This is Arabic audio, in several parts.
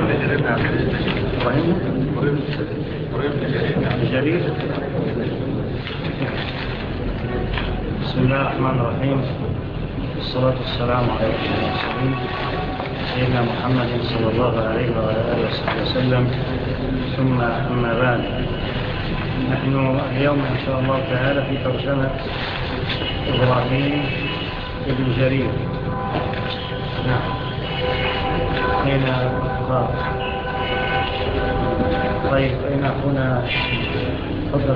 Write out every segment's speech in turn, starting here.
جرير. بسم الله الرحمن الرحيم، والصلاة والسلام على رسول المرسلين سيدنا محمد صلى الله عليه وعلى آله وصحبه وسلم، ثم أما بعد. نحن اليوم إن شاء الله تعالى في ترجمة إبراهيم بن جرير. نعم، أين قال؟ طيب، أين أخونا؟ تفضل.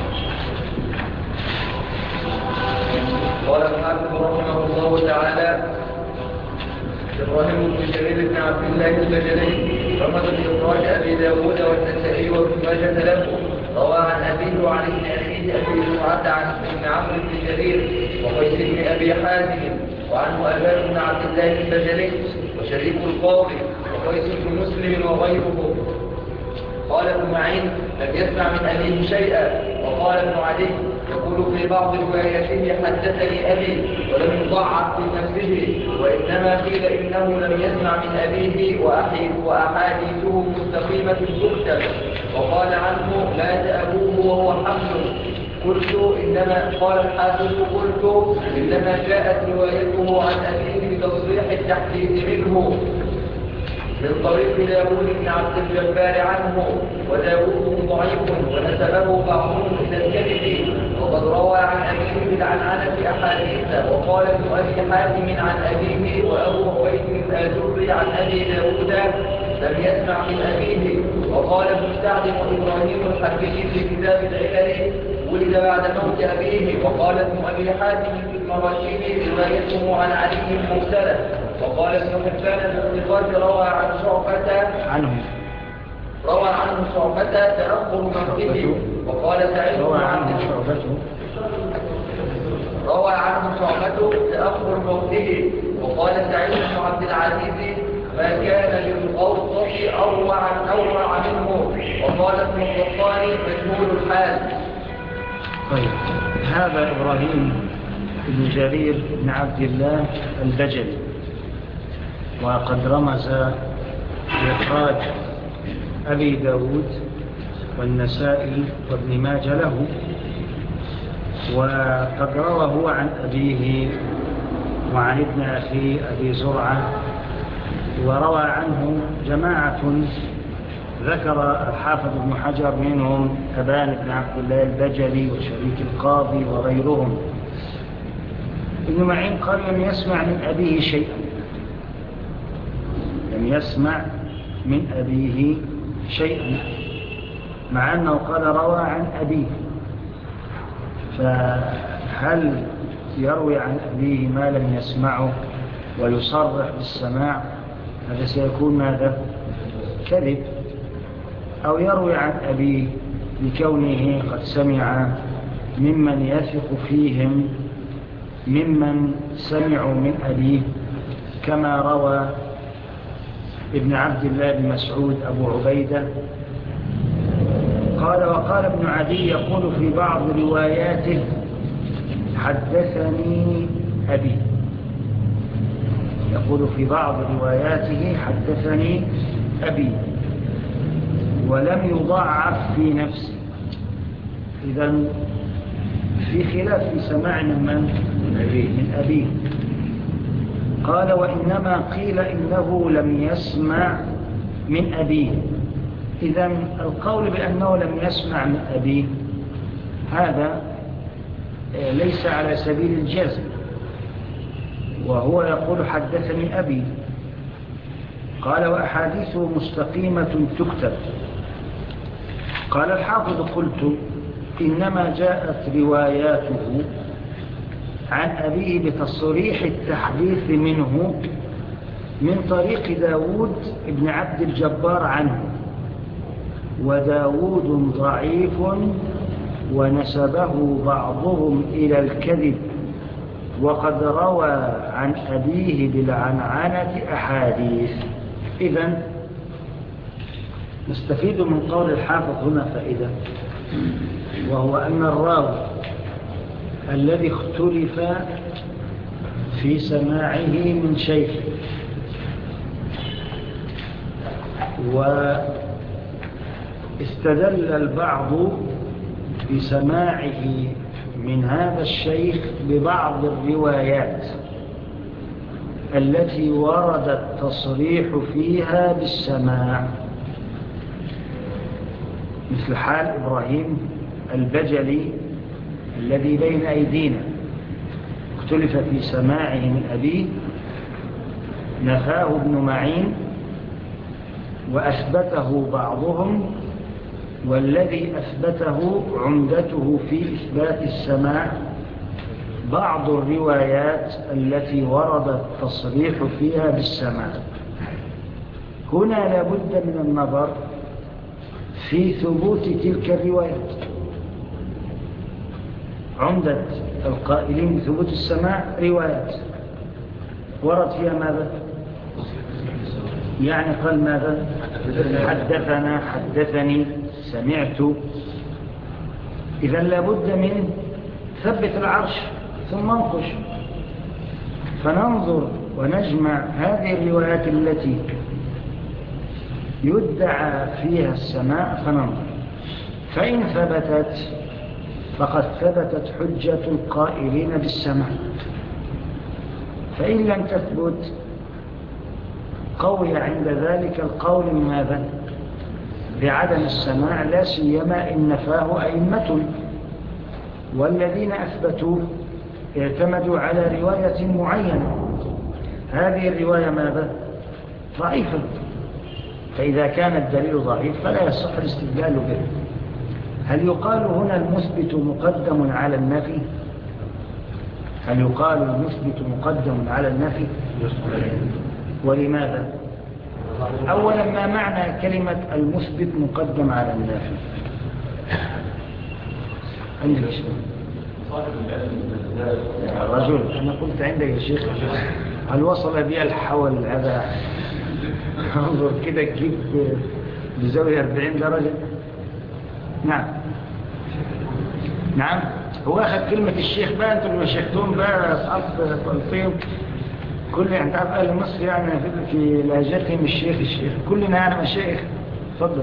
قال الحافظ رحمه الله تعالى: إبراهيم بن جرير بن عبد الله البجلي رمز بإخراج أبي داود والنسائي وابن ماجه له، روى عن أبيه وعن ابن أخيه أبي زرعة عن ابن عمرو بن جرير وقيس بن أبي حازم، وعنه أبان بن عبد الله البجلي وشريك القاضي وقيس بن مسلم وغيره. قال ابن معين: لم يسمع من أبيه شيئا. وقال ابن علي: يقول في بعض رواياته حدثني أبي، ولم يضعف في نفسه، وإنما قيل إنه لم يسمع من أبيه وأحاديثه مستقيمة تكتب. وقال عنه: مات أبوه وهو حمل. قال الحافظ: قلت إنما جاءت روايته عن أبيه بتصريح التحديث منه من طريق داود بن عبد الجبار عنه، وداود ضعيف ونسبه بعضهم إلى الكذب، وقد روى عن أبيه بالعنعنة أحاديث. وقال ابن أبي حاتم عن أبيه وأبو عبيد الآجري عن أبي داود لم يسمع من أبيه. وقال ابن سعد وإبراهيم الحكيم في كتاب العلل: ولد بعد موت أبيه. وقال ابن أبي حاتم في المراسيل: روايته عن علي مرسلة. وقال ابن حبان بالاختصار: روى عنه شعبة تأخر موته. وقال سعيد روى عنه شعبة تأخر موته. وقال سعيد بن عبد العزيز: ما كان للغوطة أروع منه. وقال ابن القطان: مجهول الحال. طيب، هذا إبراهيم بن جرير بن عبد الله البجلي، وقد رمز بإخراج أبي داود والنسائي وابن ماجه له، وقد روى هو عن أبيه وعن ابن أخيه أبي زرعة، وروى عنه جماعة ذكر الحافظ ابن حجر منهم أبان بن عبد الله البجلي وشريك القاضي وغيرهم. ابن معين قال: لم يسمع من أبيه شيئا، لم يسمع من أبيه شيئا، مع أنه قال روى عن أبيه. فهل يروي عن أبيه ما لم يسمعه ويصرح بالسماع؟ هذا سيكون ماذا؟ كذب. أو يروي عن أبيه لكونه قد سمع ممن يثق فيهم ممن سمعوا من أبيه، كما روى ابن عبد الله بن مسعود أبو عبيدة. وقال ابن عدي: يقول في بعض رواياته حدثني أبي، يقول في بعض رواياته حدثني أبي، ولم يضعف في نفسه. إذن في خلاف في سماع من أبيه. قال: وإنما قيل إنه لم يسمع من أبيه. إذن القول بأنه لم يسمع من أبيه هذا ليس على سبيل الجزم، وهو يقول حدثني أبي. قال: وأحاديثه مستقيمة تكتب. قال الحافظ: قلت إنما جاءت رواياته عن أبيه بتصريح التحديث منه من طريق داود بن عبد الجبار عنه، وداود ضعيف ونسبه بعضهم إلى الكذب، وقد روى عن أبيه بالعنعنة أحاديث. إذن نستفيد من قول الحافظ هنا فائدة، وهو أن الراوي الذي اختلف في سماعه من شيخ واستدل البعض بسماعه من هذا الشيخ ببعض الروايات التي ورد التصريح فيها بالسماع، مثل حال إبراهيم البجلي الذي بين أيدينا، اختلف في سماعه من أبيه، نفاه ابن معين وأثبته بعضهم، والذي أثبته عمدته في إثبات السماع بعض الروايات التي ورد التصريح فيها بالسماع. هنا لابد من النظر في ثبوت تلك الروايات. عمدة القائلين بثبوت السماع روايات ورد فيها ماذا؟ يعني قال ماذا؟ حدثنا، حدثني، سمعت. إذن لابد من ثبت العرش ثم انقش، فننظر ونجمع هذه الروايات التي يدعى فيها السماع فننظر، فإن ثبتت فقد ثبتت حجة القائلين بالسماع، فإن لم تثبت قوي عند ذلك القول ماذا؟ بعدم السماع، لا سيما إن نفاه أئمة، والذين أثبتوا اعتمدوا على رواية معينة، هذه الرواية ماذا؟ ضعيفة، فإذا كان الدليل ضعيف فلا يصح الاستدلال به. هل يقال هنا المثبت مقدم على النفي؟ هل يقال المثبت مقدم على النفي؟ ولماذا؟ أولا، ما معنى كلمة المثبت مقدم على النافي؟ عندك شيء يا رجل، أنا قلت عندك يا شيخ، هل وصل بي الحول هذا؟ انظر كده تجيب بزاوية 40 درجة. نعم نعم، هو أخذ كلمة الشيخ بقى، أنتم اللي مشيختون بقى أصحاب طلطين، كل يعني تعرف أهل مصر يعني في لهجتهم الشيخ كلنا يعني مشايخ. تفضل.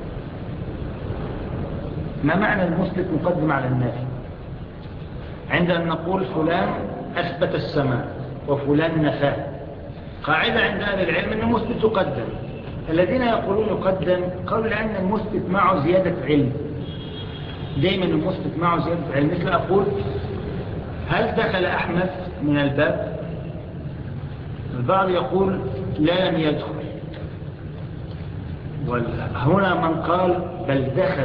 ما معنى المثبت مقدم على النافي؟ عندما نقول فلان أثبت السماع وفلان نفاه، قاعدة عند أهل العلم أن المثبت يقدم. الذين يقولون يقدم قالوا لأن المثبت معه زيادة علم، دائما المثبت معه زيادة علم. مثل أقول هل دخل أحمد من الباب؟ البعض يقول لا لم يدخل، وهنا من قال بل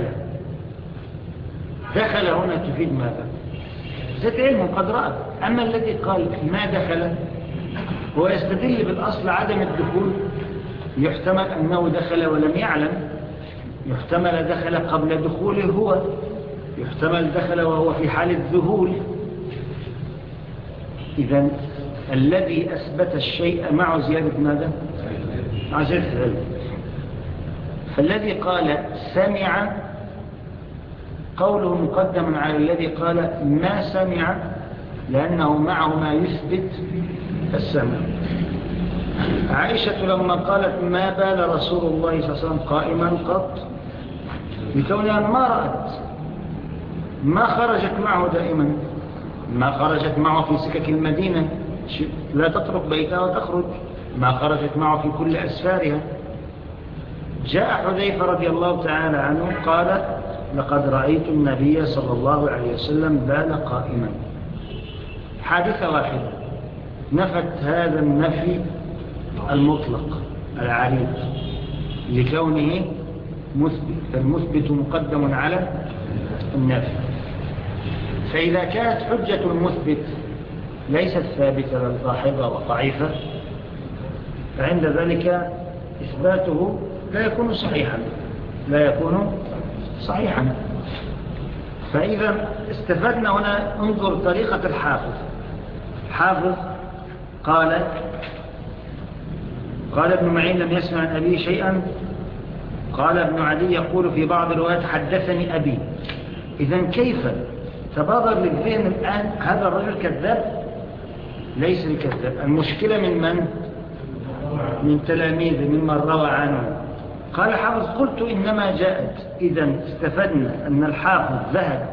دخل هنا تفيد ماذا؟ ذات علم قد رأى. أما الذي قال ما دخل هو يستدل بالأصل عدم الدخول، يحتمل أنه دخل ولم يعلم، يحتمل دخل قبل دخوله هو، يحتمل دخل وهو في حال الذهول. إذن الذي أثبت الشيء معه زيادة ماذا؟ مع زيادة العلم. فالذي قال سمع قوله مقدم على الذي قال ما سمع، لأنه معه ما يثبت السمع. عائشة لما قالت ما بال رسول الله صلى الله عليه وسلم قائما قط، بكونها ما رأت، ما خرجت معه دائما، ما خرجت معه في سكك المدينة، لا تترك بيتها وتخرج، ما خرجت معه في كل أسفارها. جاء حذيفة رضي الله تعالى عنه قال لقد رأيت النبي صلى الله عليه وسلم بال قائما. حادثة واحدة نفت هذا النفي المطلق العريض لكونه مثبت، فالمثبت مقدم على النفي. فإذا كانت حجة المثبت ليست ثابتة بل ضاحضة وضعيفة، فعند ذلك إثباته لا يكون صحيحا. فإذا استفدنا هنا، انظر طريقة الحافظ قال ابن معين لم يسمع عن أبيه شيئا. قال ابن عدي يقول في بعض الروايات حدثني أبي. إذن كيف تبادر للذهن الآن هذا الرجل كذاب؟ ليس الكذاب، المشكلة من تلاميذه، ممن روى عنه. قال الحافظ قلت إنما جاءت إذا استفدنا أن الحافظ ذهب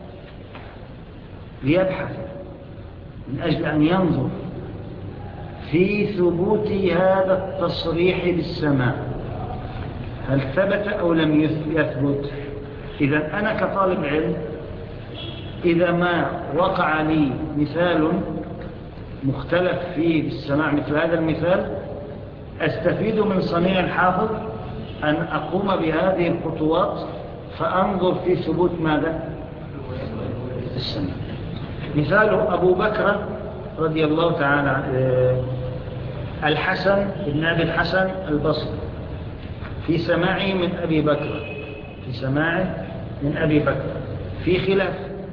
ليبحث من أجل أن ينظر في ثبوت هذا التصريح بالسماع هل ثبت أو لم يثبت. إذا أنا كطالب علم إذا ما وقع لي مثال مختلف فيه بالسماع مثل هذا المثال أستفيد من صنيع الحافظ أن أقوم بهذه الخطوات فأنظر في ثبوت ماذا؟ السماع. مثال أبو بكر رضي الله تعالى الحسن بن أبي الحسن البصري في سماعه من أبي بكر في سماعه من أبي بكر في خلاف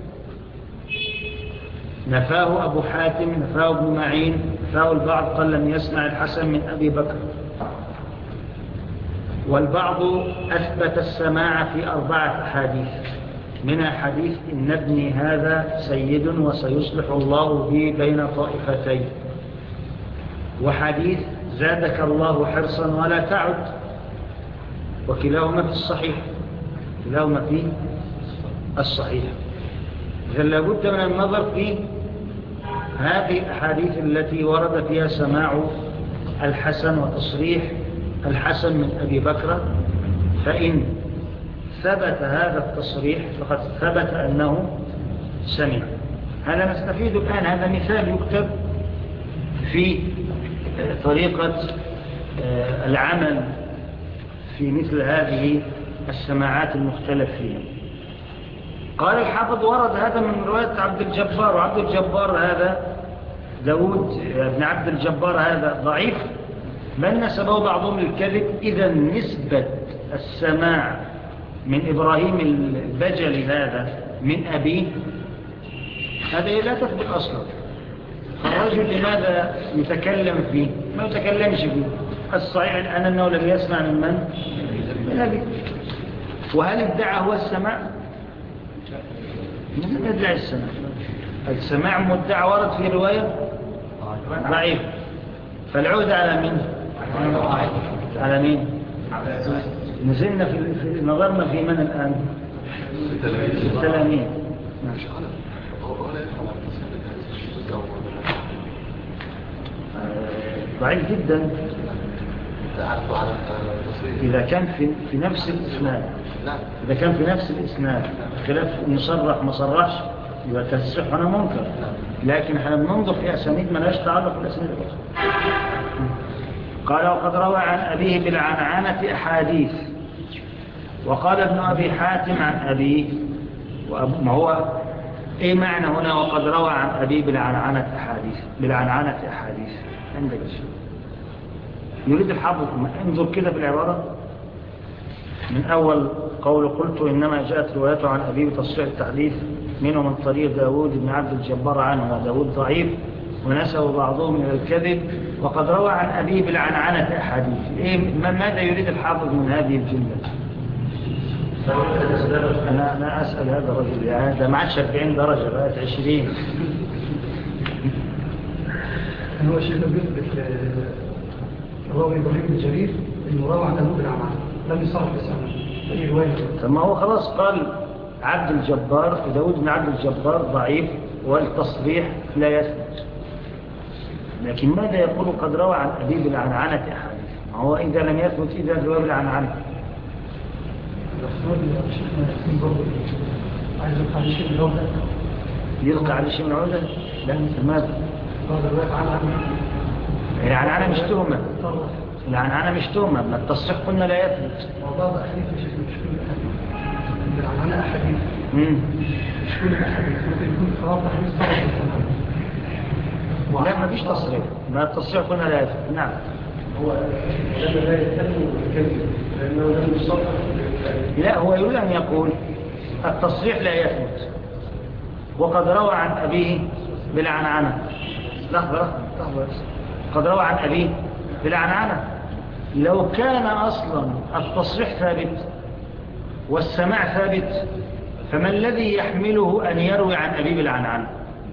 نفاه أبو حاتم نفاه ابن معين نفاه البعض قال لم يسمع الحسن من أبي بكر والبعض أثبت السماع في 4 أحاديث منها حديث إن ابني هذا سيد وسيصلح الله به بين طائفتين وحديث زادك الله حرصا ولا تعد وكلاهما في الصحيح كلاهما في الصحيح. إذا لابد من النظر في هذه الأحاديث التي ورد فيها سماع الحسن وتصريح الحسن من أبي بكر فإن ثبت هذا التصريح فقد ثبت أنه سمع. هذا نستفيد الآن هذا مثال يكتب في طريقة العمل في مثل هذه السماعات المختلف فيها. قال الحافظ ورد هذا من رواية عبد الجبار وعبد الجبار هذا داود بن عبد الجبار هذا ضعيف من نسبه بعضهم للكذب. إذا نسبة السماع من إبراهيم البجلي هذا من أبيه هذا لا تثبت أصلا. فالرجل لماذا يتكلم فيه؟ ما يتكلمش فيه. الصحيح الآن أنه لم يسمع من من؟ من أبيه. وهل ادعى هو السماع؟ لم يدعي السماع. السماع مدعى ورد في رواية ضعيف فالعود على مين؟ على مين؟ نزلنا في نظرنا في من الآن؟ التلاميذ. ضعيف جدا إذا كان في نفس الإسناد. إذا كان في نفس الإسناد خلاف مصرح ما صرحش يبقى التصحيح هنا منكر. لكن احنا بننظر في أسانيد ما لهاش تعلق بالأسانيد الأخرى. قال وقد روى عن أبيه بالعنعنة أحاديث وقال ابن أبي حاتم عن أبيه ما هو إيه معنى هنا وقد روى عن أبيه بالعنعنة أحاديث عندك شيء يريد الحافظ انظر كده في العبارة من أول قول قلت إنما جاءت روايته عن أبيه بتصريح التحديث منه من طريق داود بن عبد الجبار عنه وداود ضعيف ونسوا بعضهم إلى الكذب وقد روى عن أبيه بالعنعنة أحاديث. ماذا يريد الحافظ من هذه الجملة؟ أنا أسأل هذا الرجل يعني هذا ما عادش 40 درجة بقت 20. هو الشيخ بيثبت الراوي إبراهيم الجرير إنه روى عن أبوه بالعنعنة لم يصرح بسنة أي رواية. ثم هو خلاص قال عبد الجبار داود بن عبد الجبار ضعيف والتصريح لا يثبت. لكن ماذا يقول قد روى عن أبيه بالعنعنة أحاديث؟ ما هو إذا لم يثبت إذا روى بالعنعنة يلقى على شيء من عودة؟ لا ماذا؟ العنعنة مش تهمة. العنعنة مش تهمة ما التصريح قلنا لا يثبت. والله أحاديث مش كل الأحاديث العنعنة أحاديث مش كل الأحاديث ممكن يكون خلاص أحاديث لا ما فيش تصريح ما التصريح قلنا لا يثبت. نعم هو لما لا يتكلم بالكذب لأنه لم يصرح. لا هو يريد أن يقول التصريح لا يثبت وقد روى عن أبيه بالعنعنة. لحظة قد روى عن أبيه بالعنعنة. لو كان أصلا التصريح ثابت والسماع ثابت فما الذي يحمله أن يروي عن أبيه بالعنعنة؟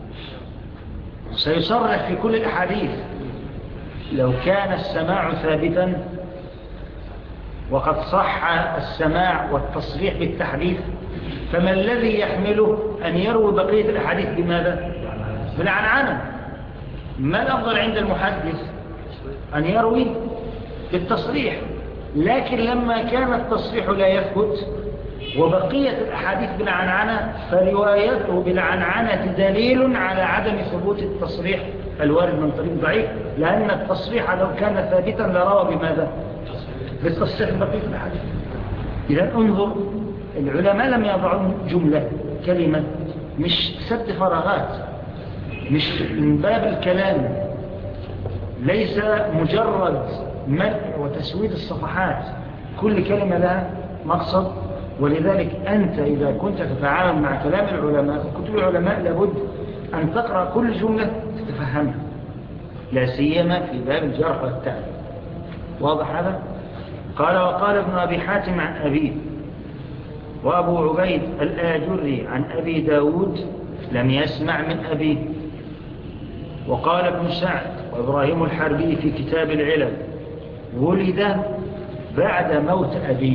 سيصرح في كل الأحاديث. لو كان السماع ثابتا وقد صح السماع والتصريح بالتحديث، فما الذي يحمله أن يروي بقية الأحاديث بماذا؟ بالعنعنة. ما الأفضل عند المحدث؟ أن يروي بالتصريح، لكن لما كان التصريح لا يثبت وبقية الأحاديث بالعنعنة، فروايته بالعنعنة دليل على عدم ثبوت التصريح الوارد من طريق ضعيف، لأن التصريح لو كان ثابتا لروى بماذا؟ بالتصريح بقية الأحاديث. إذا انظر، العلماء لم يضعون جملة كلمة مش سد فراغات، مش من باب الكلام، ليس مجرد ملء وتسويد الصفحات، كل كلمة لها مقصد. ولذلك أنت إذا كنت تتعامل مع كلام العلماء وكتب العلماء لابد أن تقرأ كل جملة تتفهمها، لا سيما في باب الجرح والتعديل. واضح هذا؟ قال: وقال ابن أبي حاتم عن أبيه، وأبو عبيد الآجري عن أبي داود لم يسمع من أبيه. وقال ابن سعد وإبراهيم الحربي في كتاب العلل: ولد بعد موت أبيه.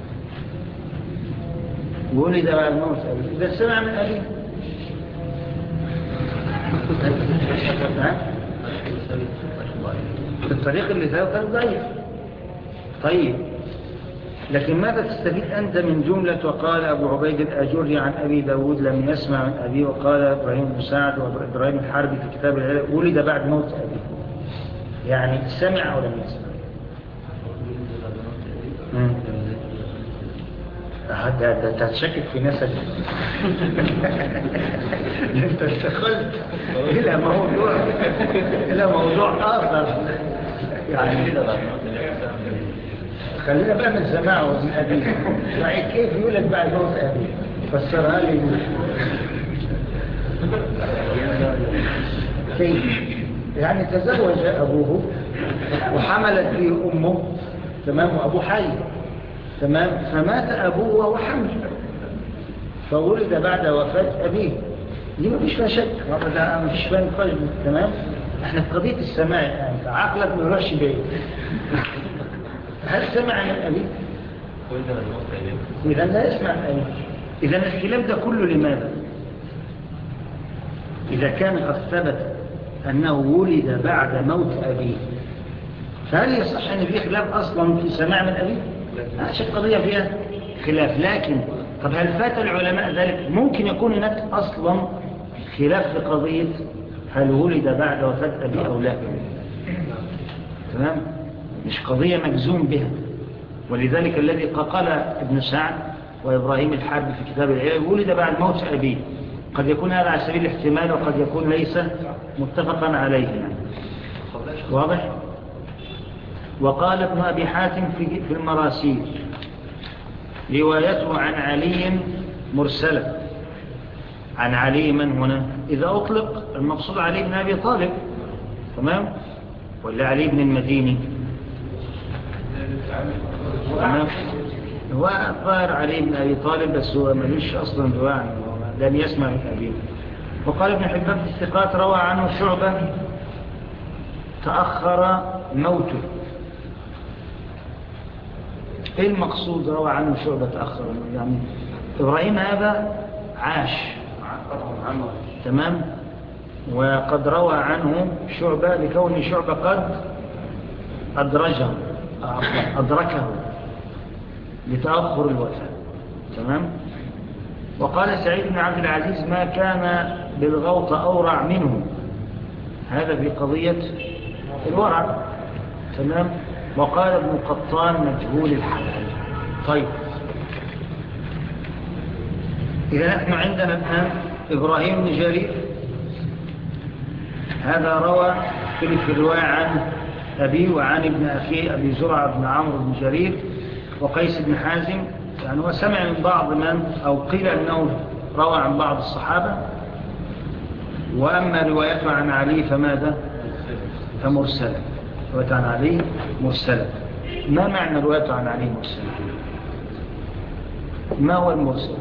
ولد بعد موت أبيه، إذا سمع من أبيه في الطريق اللي فيه كان ضعيف. طيب، لكن ماذا تستفيد أنت من جملة وقال أبو عبيد الآجري عن أبي داود لم يسمع من أبيه، وقال إبراهيم بن سعد وإبراهيم الحربي في كتاب العلل ولد بعد موت أبيه؟ يعني سمع أو لم يسمع؟ هذا تشكك في نسج. انت استخلت الى موضوع اخر. يعني خلينا بقى من سماعه ومن ابيه، يعني كيف يولد بعد موت ابيه؟ فسرها لي. كيف يعني تزوج ابوه وحملت به امه، تمام، وابوه حي، تمام، فمات أبوه وهو حمل، فولد بعد وفاة أبيه. دي ما فيش فيها شك، ما فيش فيها نقاش. تمام، احنا في قضية السماع الآن، فعقلك ما يروحش بعيد. هل سمع من أبيه؟ إذا لا يسمع من أبيه. إذا الخلاف ده كله لماذا؟ إذا كان قد ثبت أنه ولد بعد موت أبيه، فهل يصح أن فيه خلاف أصلا في سماع من أبيه؟ هذه القضية فيها خلاف. لكن طب هل فات العلماء ذلك؟ ممكن يكون هناك أصلا خلاف في قضية هل ولد بعد وفاة أبيه أو لا. تمام، مش قضية مجزوم بها. ولذلك الذي قال ابن سعد وإبراهيم الحربي في كتاب العلل ولد بعد موت أبيه، قد يكون هذا على سبيل الاحتمال وقد يكون ليس متفقا عليه يعني. واضح؟ وقال ابن أبي حاتم في المراسيل: روايته عن علي مرسلة. عن علي من هنا؟ إذا أطلق المقصود علي بن أبي طالب، تمام، ولا علي بن المديني؟ تمام، هو الظاهر علي بن أبي طالب، بس هو ملوش أصلا رواية، لن يسمع من أبيه. وقال ابن حبان في الثقات: روى عنه شعبة تأخر موته. ايه المقصود روى عنه شعبة تأخر؟ يعني إبراهيم هذا عاش، تمام، وقد روى عنه شعبة لكون شعبة قد أدركه لتأخر الوفاة، تمام. وقال سعيد بن عبد العزيز: ما كان بالغوط أورع منه، هذا في قضية الورع، تمام. وقال ابن قطان: مجهول الحال. طيب، إذا نحن عندنا الآن إبراهيم بن جرير، هذا روى في الرواية عن أبي وعن ابن أخيه أبي زرعة بن عمرو بن جرير وقيس بن حازم، يعني هو سمع من بعض من، أو قيل أنه روى عن بعض الصحابة. وأما روايته عن علي فماذا؟ فمرسلة. روايته عن علي مرسلة. ما معنى روايته عن علي مرسلة؟ ما هو المرسل؟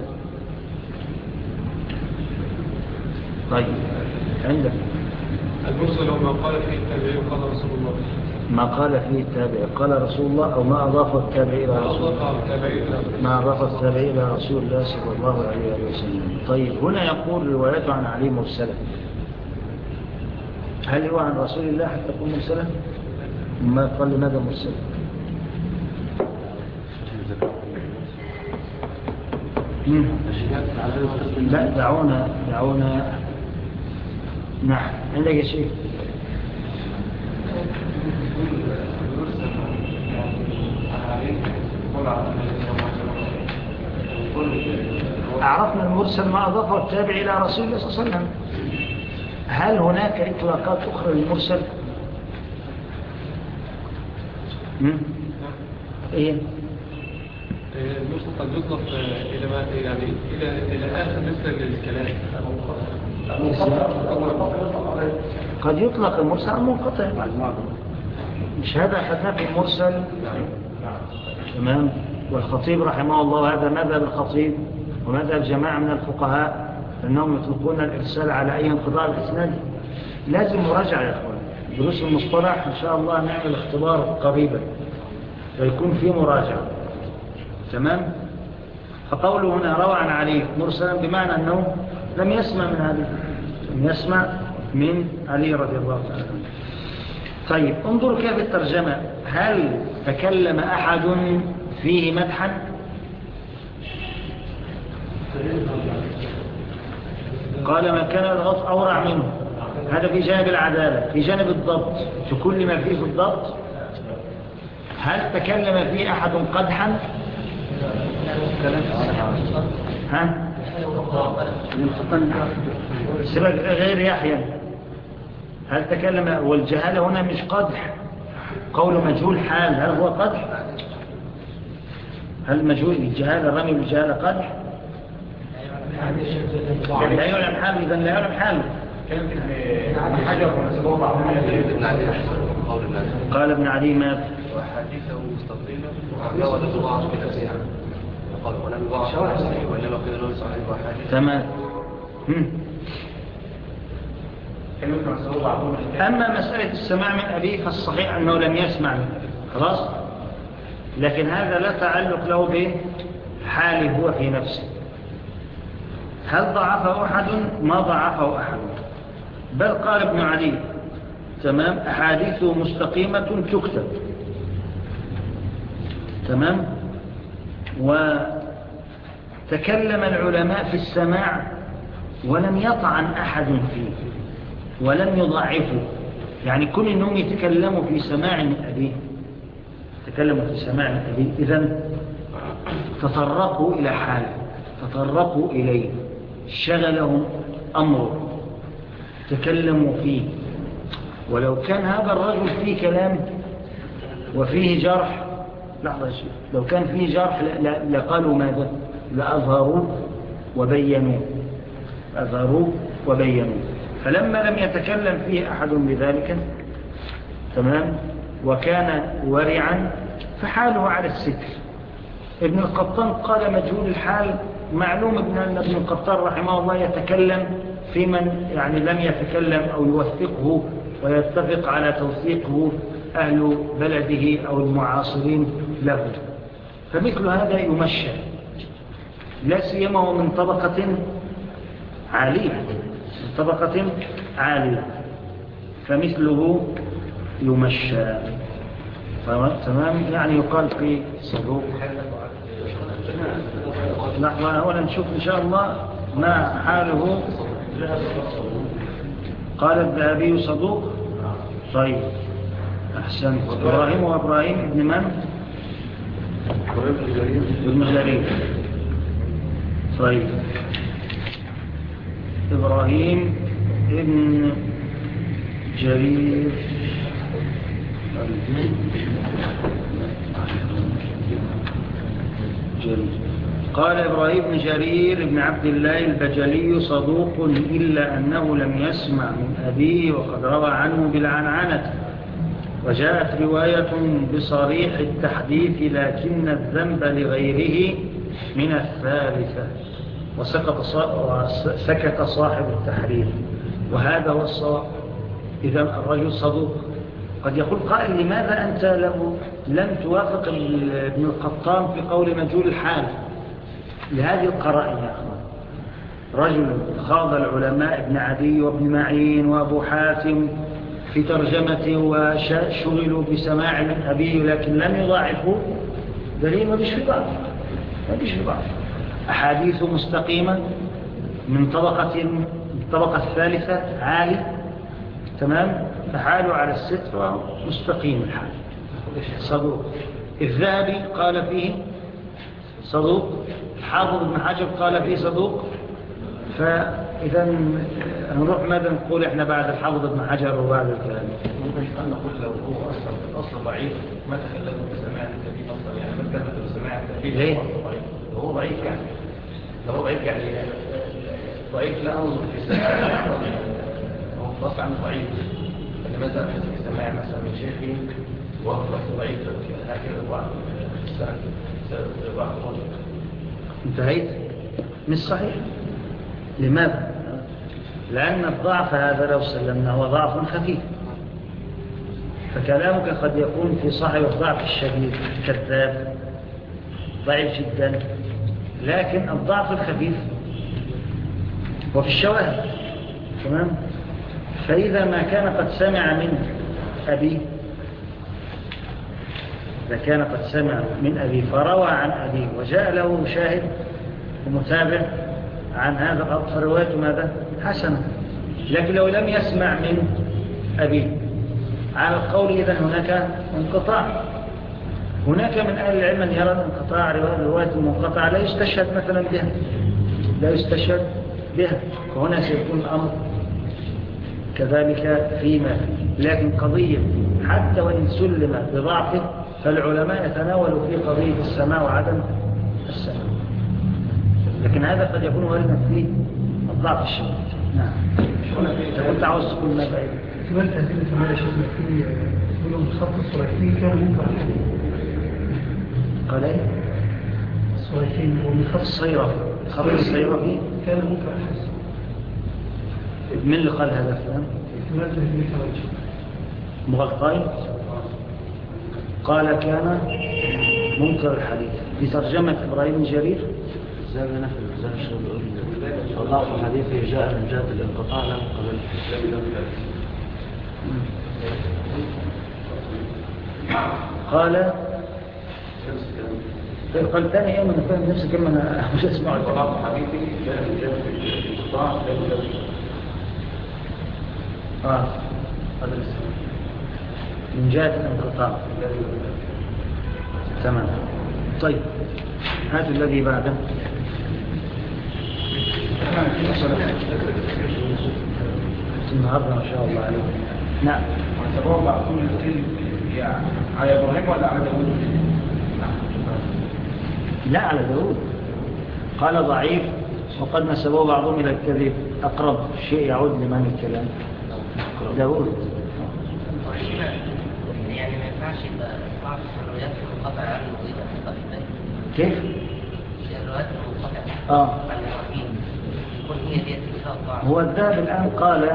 طيب، عندك المرسل هو ما قال فيه التابعي وقال رسول الله. ما قال فيه التابع قال رسول الله أو ما أضافه التابع إلى رسول الله، ما أضافه التابع إلى رسول الله صلى الله عليه وسلم. طيب هنا يقول روايته عن علي مرسلة، هل هو عن رسول الله حتى تكون مرسلة؟ ما قال لماذا مرسلة؟ لا دعونا نعم عندك يا شيخ. عرفنا المرسل ما أضافه التابع إلى رسول الله صلى الله عليه وسلم. هل هناك إطلاقات أخرى للمرسل؟ إيه؟ المرسل قد يطلق إلى آخر مثل الكلام. قد يطلق المرسل المنقطع، مش هذا أخذنا في المرسل. تمام. والخطيب رحمه الله هذا مذهب الخطيب ومذهب جماعة من الفقهاء أنهم يطلقون الإرسال على أي انقطاع الإسناد. لازم مراجعة يا أخوان، دروس المصطلح إن شاء الله نعمل اختبار قريبا فيكون في مراجعة. تمام. فقوله هنا روى عن علي مرسلا بمعنى أنه لم يسمع من علي، لم يسمع من علي رضي الله عنه. طيب انظر كيف الترجمة. هل تكلم أحد فيه مدحا؟ قال ما كان الغص أورع منه. هذا في جانب العدالة، في جانب الضبط، في كل ما فيه في الضبط. هل تكلم فيه أحد قدحا؟ ها؟ سبق غير يحيى. هل تكلم؟ والجهالة هنا مش قدح، قول مجهول حال. هل هو قدح؟ هل مجهول الجهالة رمي بالجهالة قدح؟ يعني لا يعلم حاله، إذن لا يعلم حاله. قال ابن عدي مات وحديثه مستقيمة وحدث ضعف بنفسها قال ولم يضعف بنفسه وإنما قيل له صحيح وحديث. تمام. أما مسألة السماع من أبيه فالصحيح أنه لم يسمع من أبيه خلاص، لكن هذا لا تعلق له بحاله هو في نفسه. هل ضعفه أحد؟ ما ضعفه أحد، بل قال ابن علي تمام أحاديثه مستقيمة تكتب. تمام. وتكلم العلماء في السماع ولم يطعن أحد فيه ولم يضعفه، يعني كل أنهم يتكلموا في سماع من أبيه، تكلموا في سماع من أبيه، إذن تطرقوا إلى حاله، تطرقوا إليه، شغلهم أمره، تكلموا فيه. ولو كان هذا الرجل فيه كلام وفيه جرح، لحظة شيء، لو كان فيه جرح لقالوا ماذا؟ لأظهروا وبينوا، أظهروا وبينوا. فلما لم يتكلم فيه أحد بذلك تمام وكان ورعا فحاله على الستر. ابن القطان قال مجهول الحال معلوم. ابن القطان رحمه الله يتكلم في من يعني لم يتكلم أو يوثقه ويتفق على توثيقه أهل بلده أو المعاصرين له، فمثل هذا يمشى، لا سيما ومن طبقة عالية، من طبقة عالية، فمثله يمشى. تمام. يعني يقال في صدوق. لحظة أولا نشوف إن شاء الله ما حاله. قال الذهبي صدوق. طيب أحسن. إبراهيم وإبراهيم ابن من؟ ابن جرير. طيب إبراهيم ابن جرير. قال إبراهيم بن جرير بن عبد الله البجلي صدوق إلا أنه لم يسمع من أبيه وقد روى عنه بالعنعنة، وجاءت رواية بصريح التحديث لكن الذنب لغيره من الثالثة، وسكت صاحب التحرير، وهذا هو الصواب. إذن الرجل صدوق قد يقول قائل لماذا أنت لم توافق ابن القطان في قول مجهول الحال لهذه القرائن يا أخوان؟ رجل خاض العلماء ابن عدي وابن معين وابو حاتم في ترجمته وشغلوا بسماع من أبيه لكن لم يضاعفوا، دليل ما بيش في ضعف. أحاديث مستقيمة من الطبقة الثالثة عالي، تمام، فحاله على الستر مستقيم الحال، صدوق. الذهبي قال فيه صدوق، الحافظ ابن حجر قال فيه صدوق. فإذا نروح ماذا نقول إحنا بعد الحافظ ابن حجر وبعد الكلام؟ ممكن أن نقول لو هو أصلا في الأصل ضعيف ما تكلموا بسماع الكبير أصلا، يعني ما تكلموا بسماع الكبير. ليه؟ لو هو ضعيف يعني ضعيف لا أنظر في سماع، هو في الأصل عنه ضعيف، فلماذا أبحث في سماع مثلا من شيخي وهو في الأصل ضعيف هكذا ضعف السنة ضعف الرجل. انتهيت؟ مش صحيح. لماذا؟ لأن الضعف هذا لو سلمنا هو ضعف خفيف، فكلامك قد يكون في صاحب الضعف الشديد كذاب ضعيف جدا، لكن الضعف الخفيف وفي الشواهد، تمام. فإذا ما كان قد سمع من أبي، إذا كان قد سمع من أبي فروى عن أبي وجاء له شاهد ومتابع عن هذا الأب فروايته ماذا؟ حسنة. لكن لو لم يسمع من أبي على القول إذن هناك انقطاع. هناك من أهل العلم من يرى انقطاع رواية المنقطع لا يستشهد مثلا بها، لا يستشهد بها، وهنا سيكون الأمر كذلك فيما فيه. لكن قضية حتى وإن سلم بضعفه فالعلماء يتناولوا في قضية السماع وعدم السماع، لكن هذا قد يكون واردا فيه الضعف الشديد. نعم. كنت عاوز تقول ما بعيد احتمال تهديد السماع شيخنا في يقولوا مصطفى الصلاحين كانوا منكر الحديث. قال ايه؟ الصلاحين ومصطفى الصيرفي، خبر الصيرفي كان منكر الحديث. من اللي قال هذا الكلام؟ احتمال تهديد السماع مغلطاي قال كان منكر الحديث بترجمة إبراهيم جرير. زي ما نفل زي الشغل يقول الله في حديثه جاء من جهة الانقطاع له قبل قال ثاني يوم أنا فاهم نفسي كلمة أنا مش أسمع الله في حديثه جاء من جهة الانقطاع هذا من جهة الانقطاع. تمام. طيب هذا الذي بعده النهارده ما شاء الله عليكم. نعم. وسبب بعضهم الكذب يعني على ابراهيم ولا على داوود؟ لا على داوود. قال ضعيف وقد نسبه بعضهم الى الكذب. اقرب شيء يعود لمن الكلام داوود. يعني ما ينفعش يبقى بعض الروايات المنقطع عن المضيفة كيف؟ الروايات المنقطعة عن الرحيم يكون هي دي هو الذهب الآن قال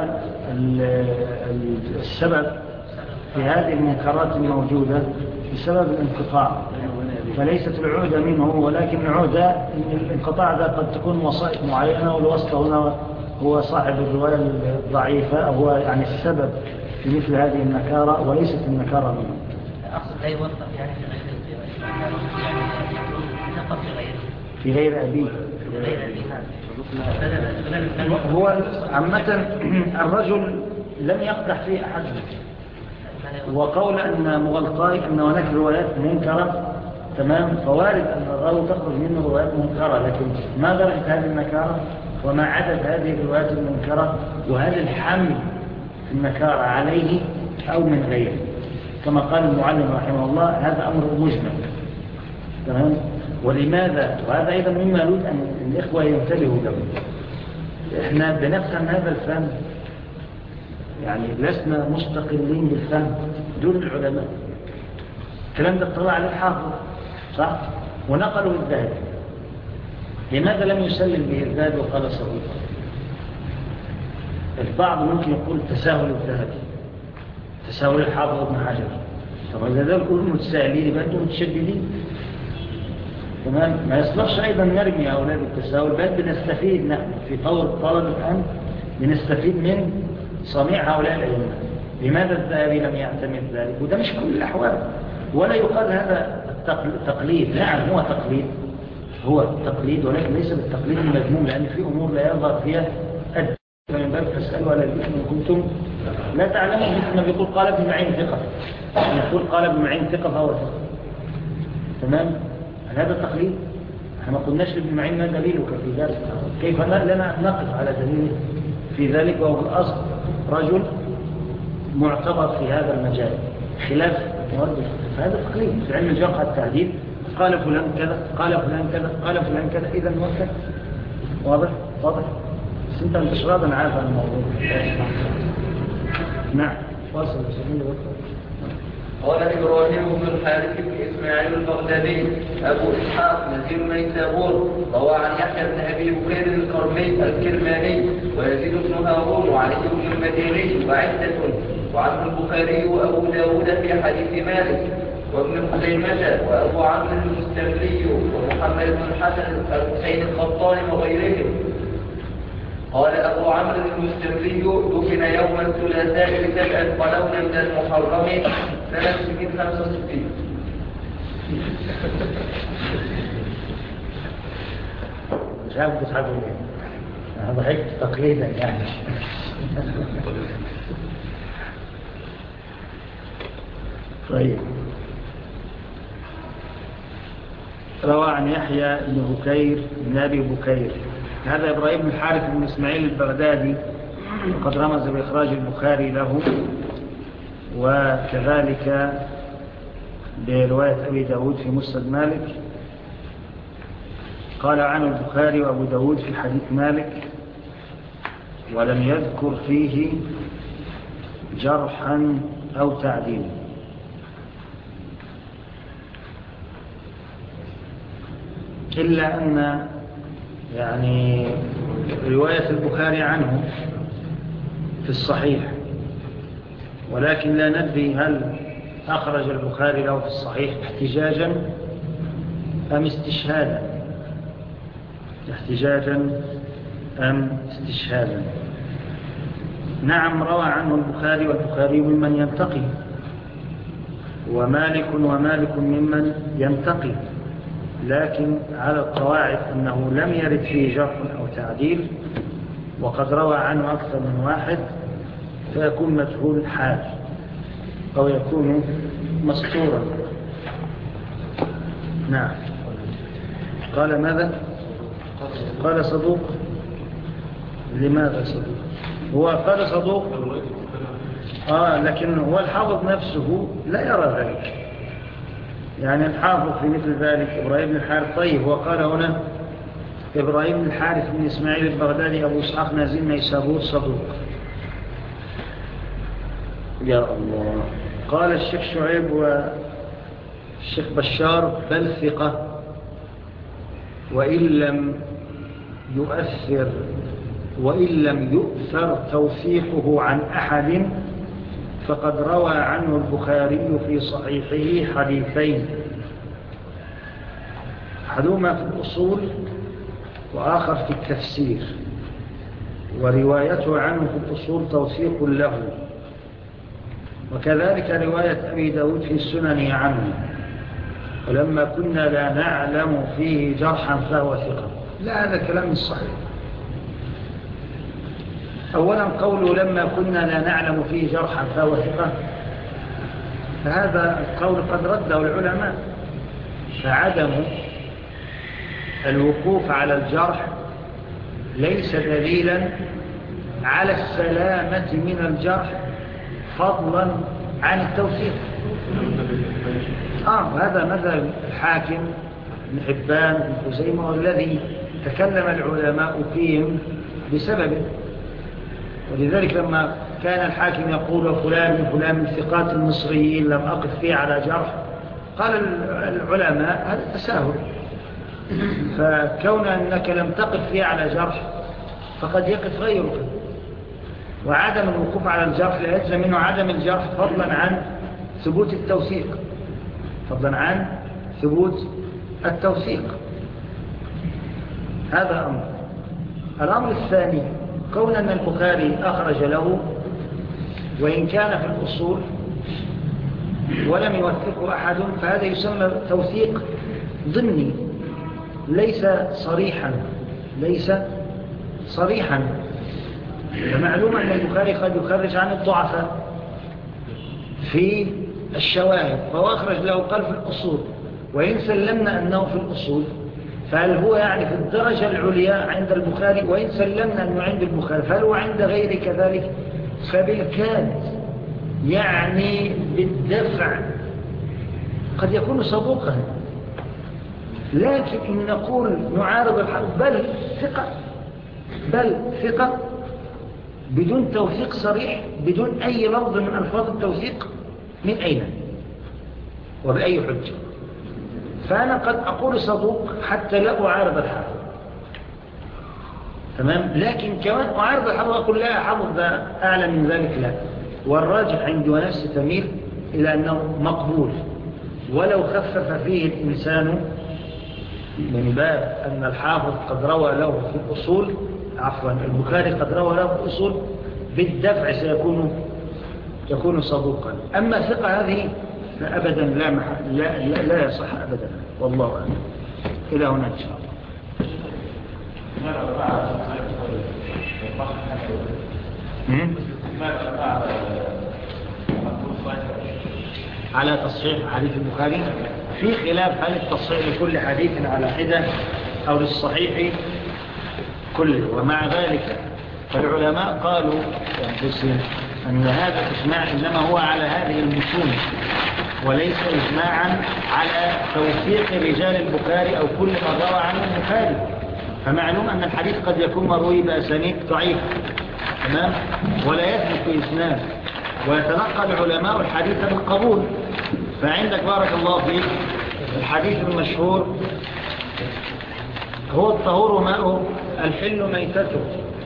السبب في هذه المنكرات الموجودة بسبب الانقطاع، فليست العودة منه، ولكن العودة إن الانقطاع ذا قد تكون وسائط معينة، والوسط هنا هو صاحب الرواية الضعيفة، هو يعني السبب في مثل هذه النكارة وليست النكارة منه. أقصد لا يوثق يعني في غير يعني يكون ثقة في غيره في غير أبيه. هو عامة الرجل لم يقدح فيه أحد، وقول أن مغلطاي أن هناك روايات منكرة تمام، فوارد أن الراوي تخرج منه روايات منكرة، لكن ما درجة هذه النكارة وما عدد هذه الروايات المنكرة، وهل الحمل النكارة عليه أو من غيره، كما قال المعلم رحمه الله هذا أمر مجمل تمام. ولماذا؟ وهذا أيضا مما نريد أن الإخوة ينتبهوا له. إحنا بنفهم هذا الفهم، يعني لسنا مستقلين بالفهم دون العلماء. الكلام ده اطلع عليه الحافظ صح؟ ونقلوا الذهب. لماذا لم يسلم به الذهب وقال صديقا؟ البعض ممكن يقول تساهل الذهب، تساهل الحافظ ابن حجر. طب إذا دول كلهم متساهلين يبقى أنتم متشددين. تمام. ما يصلحش أيضا نرمي أولاد التساهل، بل بنستفيد نحن في طور الطلب الآن، بنستفيد من صنيع هؤلاء الأئمة. لماذا الذهبي لم يعتمد ذلك؟ وده مش كل الأحوال، ولا يقال هذا تقليد. نعم هو تقليد، هو تقليد، ولكن ليس بالتقليد المذموم، لأن في أمور لا يظهر فيها الدين. فمن باب فاسألوا على الإثم إن كنتم لا تعلمون. مثل ما بيقول قال ابن معين ثقة، يقول قال ابن معين ثقة فهو ثقة. تمام. هذا تقليد. احنا ما قلناش لابن معين ما دليلك في ذلك، كيف لنا أن نقف على دليل في ذلك، وهو الأصل رجل معتبر في هذا المجال خلاف مؤرد. فهذا تقليد في علم الجرح التعديل. قال فلان كذا، قال فلان كذا، قال فلان كذا، إذا مؤكد. واضح؟ واضح. بس انت مش راضي عارف عن الموضوع. نعم. واصل بسبيل الوقت. قال إبراهيم بن الحارث بن إسماعيل البغدادي أبو إسحاق نزيل نيسابور روى عن يحيى بن أبي بكير الكرماني ويزيد بن هارون وعلي بن المديني وعدة، وعنه البخاري وأبو داود في حديث مالك وابن خزيمة وأبو عمرو المستملي ومحمد بن الحسن الحسين الخطان وغيرهم. قال أبو عمرو المستملي دفن يوم الثلاثاء ب7 قلون من المحرم سنة 65. مش عارف تسحبوا ليه؟ أنا ضحكت تقليدا يعني. طيب. روى عن يحيى بن بكير بن أبي بكير، هذا إبراهيم بن الحارث بن إسماعيل البغدادي، وقد رمز بإخراج البخاري له، وكذلك برواية أبي داود في مسند مالك. قال عنه البخاري وأبو داود في حديث مالك، ولم يذكر فيه جرحا أو تعديل. إلا أن يعني رواية البخاري عنه في الصحيح، ولكن لا ندري هل أخرج البخاري له في الصحيح احتجاجا أم استشهادا، احتجاجا أم استشهادا. نعم روى عنه البخاري، والبخاري ممن ينتقي، ومالك ممن ينتقي، لكن على القواعد أنه لم يرد فيه جرح أو تعديل، وقد روى عنه أكثر من واحد، فيكون مجهول الحال أو يكون مستورا. نعم. قال ماذا؟ قال صدوق. لماذا صدوق؟ هو قال صدوق لكن هو الحافظ نفسه لا يرى ذلك، يعني الحافظ في مثل ذلك إبراهيم بن الحارث. طيب هو قال هنا إبراهيم بن الحارث بن إسماعيل البغدادي أبو إسحاق نازل نيسابور صدوق. يا الله. قال الشيخ شعيب والشيخ بشار بل ثقة، وإن لم يؤثر توثيقه عن أحد، فقد روى عنه البخاري في صحيحه حديثين، أحدهما في الأصول وآخر في التفسير، وروايته عنه في الأصول توثيق له، وكذلك رواية أبي داود في السنن عنه. ولما كنا لا نعلم فيه جرحا فهو ثقة. لا، هذا كلام الصحيح. أولا قوله لما كنا لا نعلم فيه جرحا فهو ثقة، فهذا القول قد رده العلماء، فعدم الوقوف على الجرح ليس دليلا على السلامة من الجرح فضلا عن التوثيق. هذا مذهب الحاكم بن حبان بن خزيمة، والذي تكلم العلماء فيهم بسببه. ولذلك لما كان الحاكم يقول فلان من ثقات المصريين لم أقف فيه على جرح، قال العلماء هذا تساهل، فكون أنك لم تقف فيه على جرح فقد يقف غيرك. وعدم الوقوف على الجرح لا يلزم منه عدم الجرح فضلا عن ثبوت التوثيق، فضلا عن ثبوت التوثيق. هذا أمر. الأمر الثاني، كون أن البخاري أخرج له وإن كان في الأصول ولم يوثقه أحد، فهذا يسمى توثيق ضمني ليس صريحا. فمعلوم أن البخاري قد يخرج عن الضعفاء في الشواهد، فهو أخرج له قال في الأصول، وإن سلمنا أنه في الأصول فهل هو يعني في الدرجة العليا عند البخاري؟ وإن سلمنا أنه عند البخاري فهل هو عند غير كذلك؟ فبالكاد يعني بالدفع قد يكون صدوقا، لكن إن نقول نعارض الحق بل ثقة بدون توثيق صريح، بدون أي لفظ من ألفاظ التوثيق، من أين وبأي حجة؟ فأنا قد أقول صدوق حتى لا أعارض الحافظ، تمام، لكن كمان أعارض الحافظ أقول لا حافظ ده أعلى من ذلك، لا. والراجح عندي ونفسي تميل إلى أنه مقبول، ولو خفف فيه الإنسان من باب أن الحافظ قد روى له في الأصول، عفوا البخاري قد روى له في الأصول، بالدفع يكون صدوقا. أما ثقة هذه فأبدا لا يصح أبدا، والله أعلم. إلى هنا إن شاء الله. على تصحيح حديث البخاري في خلاف، هل التصحيح لكل حديث على حدة أو للصحيح كله؟ ومع ذلك فالعلماء قالوا أنفسهم أن هذا الإجماع إنما هو على هذه المتون، وليس إجماعا على توثيق رجال البخاري أو كل من روى عنه البخاري. فمعلوم أن الحديث قد يكون مروي بأسانيد ضعيفة، تمام، ولا يثبت إسناد، ويتلقى العلماء الحديث بالقبول. فعندك بارك الله فيك الحديث المشهور هو الطهور ماءه الحل ميتته،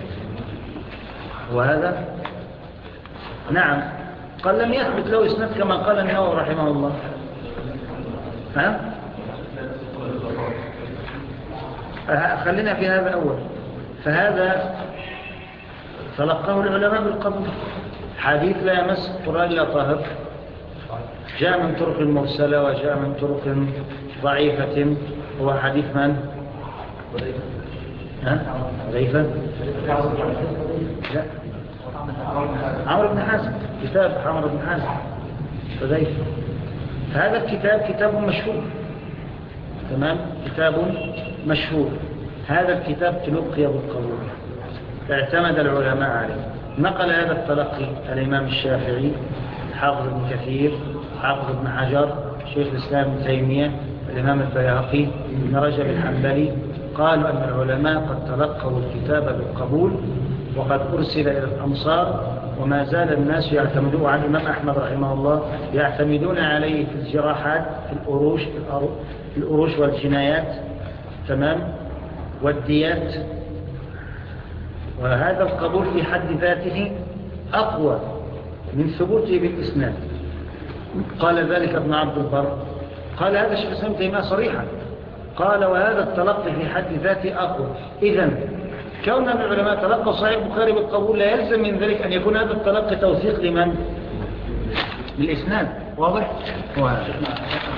وهذا نعم قال لم يثبت له إسناد كما قال النووي رحمه الله. خلينا في هذا أول. فهذا تلقاه العلماء بالقبول، حديث لا يمس القرآن إلا طاهر، جاء من طرق مرسلة وجاء من طرق ضعيفة. هو حديث من؟ حذيفة؟ لا، عمرو بن حازم، كتاب عمرو بن حازم حذيفة. هذا الكتاب كتاب مشهور، تمام، كتاب مشهور. هذا الكتاب تلقي بالقبول، اعتمد العلماء عليه. نقل هذا التلقي الإمام الشافعي، حافظ ابن كثير، حافظ ابن حجر، شيخ الإسلام ابن تيمية، الإمام البيهقي، ابن رجب الحنبلي، قالوا أن العلماء قد تلقوا الكتاب بالقبول وقد أرسل إلى الأمصار، وما زال الناس يعتمدون على الإمام أحمد رحمه الله، يعتمدون عليه في الجراحات، في الأروش والجنايات، تمام، والديات. وهذا القبول في حد ذاته أقوى من ثبوته بالإسناد. قال ذلك ابن عبد البر، قال هذا الشيخ الإسلام تيمية صريحا، قال وهذا التلقي في حد ذاته أقوى. إذن كون العلماء تلقوا صحيح البخاري بالقبول لا يلزم من ذلك أن يكون هذا التلقي توثيق لمن؟ للإسناد. واضح؟ وهذا